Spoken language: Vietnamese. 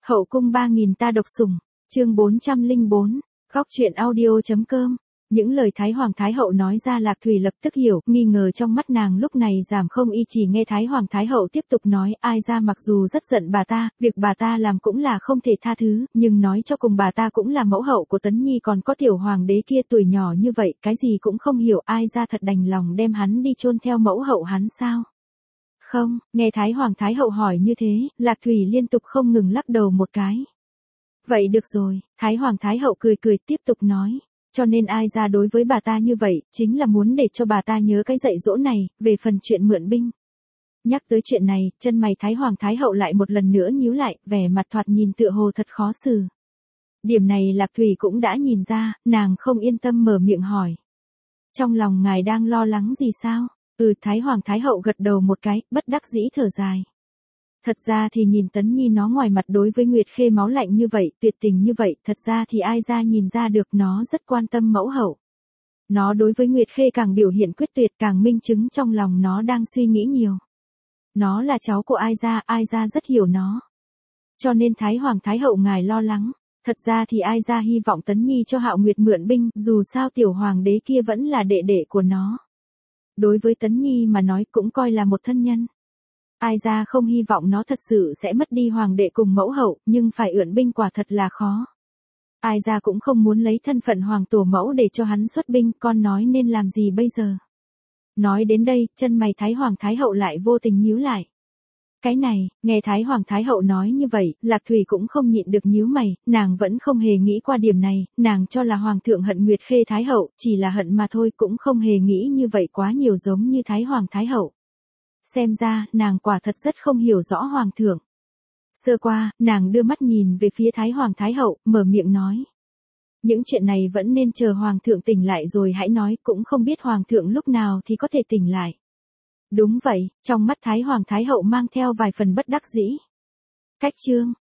Hậu cung 3000 ta độc sủng, chương 404, góc truyện audio.com. Những lời Thái Hoàng Thái Hậu nói ra Lạc Thủy lập tức hiểu, nghi ngờ trong mắt nàng lúc này giảm không y chỉ nghe Thái Hoàng Thái Hậu tiếp tục nói, ai ra mặc dù rất giận bà ta, việc bà ta làm cũng là không thể tha thứ, nhưng nói cho cùng bà ta cũng là mẫu hậu của Tấn Nhi còn có tiểu hoàng đế kia tuổi nhỏ như vậy, cái gì cũng không hiểu, ai ra thật đành lòng đem hắn đi chôn theo mẫu hậu hắn sao? Không, nghe Thái Hoàng Thái Hậu hỏi như thế, Lạc Thủy liên tục không ngừng lắc đầu một cái. Vậy được rồi, Thái Hoàng Thái Hậu cười cười tiếp tục nói. Cho nên ai ra đối với bà ta như vậy, chính là muốn để cho bà ta nhớ cái dạy dỗ này, về phần chuyện mượn binh. Nhắc tới chuyện này, chân mày Thái Hoàng Thái Hậu lại một lần nữa nhíu lại, vẻ mặt thoạt nhìn tựa hồ thật khó xử. Điểm này Lạc Thủy cũng đã nhìn ra, nàng không yên tâm mở miệng hỏi. Trong lòng ngài đang lo lắng gì sao? Thái Hoàng Thái Hậu gật đầu một cái, bất đắc dĩ thở dài. Thật ra thì nhìn Tấn Nhi nó ngoài mặt đối với Nguyệt Khê máu lạnh như vậy, tuyệt tình như vậy, thật ra thì ai ra nhìn ra được nó rất quan tâm mẫu hậu. Nó đối với Nguyệt Khê càng biểu hiện quyết tuyệt càng minh chứng trong lòng nó đang suy nghĩ nhiều. Nó là cháu của ai ra rất hiểu nó. Cho nên Thái Hoàng Thái Hậu ngài lo lắng. Thật ra thì ai ra hy vọng Tấn Nhi cho Hạo Nguyệt mượn binh, dù sao tiểu hoàng đế kia vẫn là đệ đệ của nó. Đối với Tấn Nhi mà nói cũng coi là một thân nhân. Ai ra không hy vọng nó thật sự sẽ mất đi hoàng đệ cùng mẫu hậu, nhưng phải ượn binh quả thật là khó. Ai ra cũng không muốn lấy thân phận hoàng tổ mẫu để cho hắn xuất binh, con nói nên làm gì bây giờ? Nói đến đây, chân mày Thái Hoàng Thái Hậu lại vô tình nhíu lại. Cái này, nghe Thái Hoàng Thái Hậu nói như vậy, Lạc Thủy cũng không nhịn được nhíu mày, nàng vẫn không hề nghĩ qua điểm này, nàng cho là Hoàng thượng hận Nguyệt Khê Thái Hậu, chỉ là hận mà thôi cũng không hề nghĩ như vậy quá nhiều giống như Thái Hoàng Thái Hậu. Xem ra, nàng quả thật rất không hiểu rõ Hoàng thượng. Sơ qua, nàng đưa mắt nhìn về phía Thái Hoàng Thái Hậu, mở miệng nói. Những chuyện này vẫn nên chờ Hoàng thượng tỉnh lại rồi hãy nói, cũng không biết Hoàng thượng lúc nào thì có thể tỉnh lại. Đúng vậy, trong mắt Thái Hoàng Thái Hậu mang theo vài phần bất đắc dĩ. Cách chương,